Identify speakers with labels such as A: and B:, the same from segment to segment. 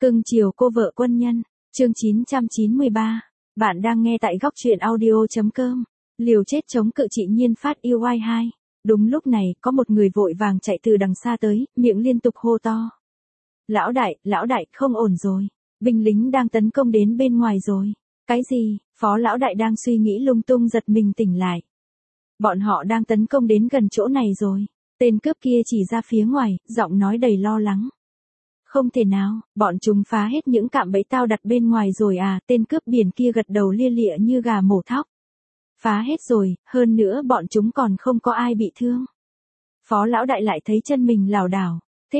A: Cưng chiều cô vợ quân nhân, chương 993. Bạn đang nghe tại góc truyện audio.com. Liều chết chống cự chị Nhiên phát UY2. Đúng lúc này, có một người vội vàng chạy từ đằng xa tới, miệng liên tục hô to. Lão đại, không ổn rồi. Binh lính đang tấn công đến bên ngoài rồi. Cái gì? Phó lão đại đang suy nghĩ lung tung giật mình tỉnh lại. Bọn họ đang tấn công đến gần chỗ này rồi. Tên cướp kia chỉ ra phía ngoài, giọng nói đầy lo lắng. Không thể nào, bọn chúng phá hết những cạm bẫy tao đặt bên ngoài rồi à, tên cướp biển kia gật đầu lia lịa như gà mổ thóc. Phá hết rồi, hơn nữa bọn chúng còn không có ai bị thương. Phó lão đại lại thấy chân mình lảo đảo.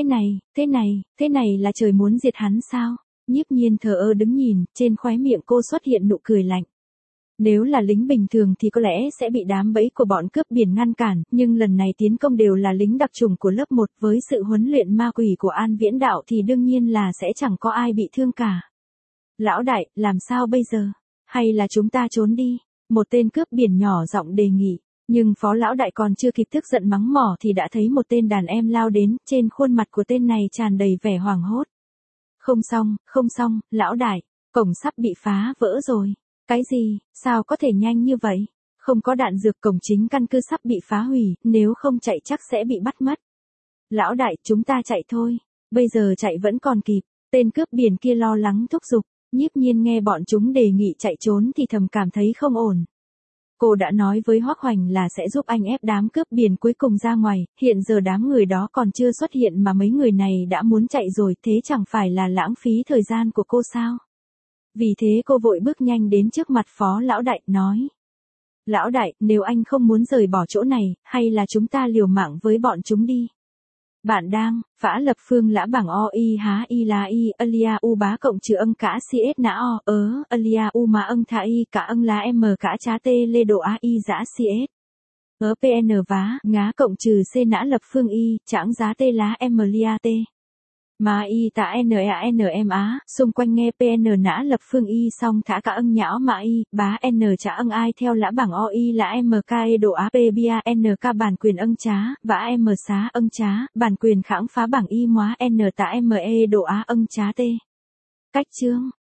A: Thế này là trời muốn diệt hắn sao? Nhiếp Nhiên thờ ơ đứng nhìn, trên khóe miệng cô xuất hiện nụ cười lạnh. Nếu là lính bình thường thì có lẽ sẽ bị đám bẫy của bọn cướp biển ngăn cản, nhưng lần này tiến công đều là lính đặc chủng của lớp 1 với sự huấn luyện ma quỷ của An Viễn Đạo thì đương nhiên là sẽ chẳng có ai bị thương cả. Lão đại, làm sao bây giờ? Hay là chúng ta trốn đi? Một tên cướp biển nhỏ giọng đề nghị, nhưng phó lão đại còn chưa kịp tức giận mắng mỏ thì đã thấy một tên đàn em lao đến, trên khuôn mặt của tên này tràn đầy vẻ hoảng hốt. Không xong, lão đại, cổng sắp bị phá vỡ rồi. Cái gì, sao có thể nhanh như vậy? Không có đạn dược, cổng chính căn cứ sắp bị phá hủy, nếu không chạy chắc sẽ bị bắt mất. Lão đại, chúng ta chạy thôi, bây giờ chạy vẫn còn kịp. Tên cướp biển kia lo lắng thúc giục. Nhiếp Nhiên nghe bọn chúng đề nghị chạy trốn thì thầm cảm thấy không ổn. Cô đã nói với Hoắc Hoành là sẽ giúp anh ép đám cướp biển cuối cùng ra ngoài, hiện giờ đám người đó còn chưa xuất hiện mà mấy người này đã muốn chạy rồi, thế chẳng phải là lãng phí thời gian của cô sao? Vì thế cô vội bước nhanh đến trước mặt phó lão đại, nói. Lão đại, nếu anh không muốn rời bỏ chỗ này, hay là chúng ta liều mạng với bọn chúng đi. Bạn đang, phá lập phương lã bảng o y há y la y, alia u bá cộng trừ ân cả cs nã o, alia u mà ân thả y cả ân lá m cả chá tê lê độ a y giã cs. pn vá, ngá cộng trừ c nã lập phương y, chẳng giá tê lá m lia t. Mà y tạ n á, xung quanh nghe pn nã lập phương y xong thả cả ân nhão mà y, bá n trả ân ai theo lã bảng o y là mk độ á p bia nk bản quyền ân trá, vã m xá ân trá, bản quyền kháng phá bảng y móa n tạ me độ á ân trá t. Cách chương,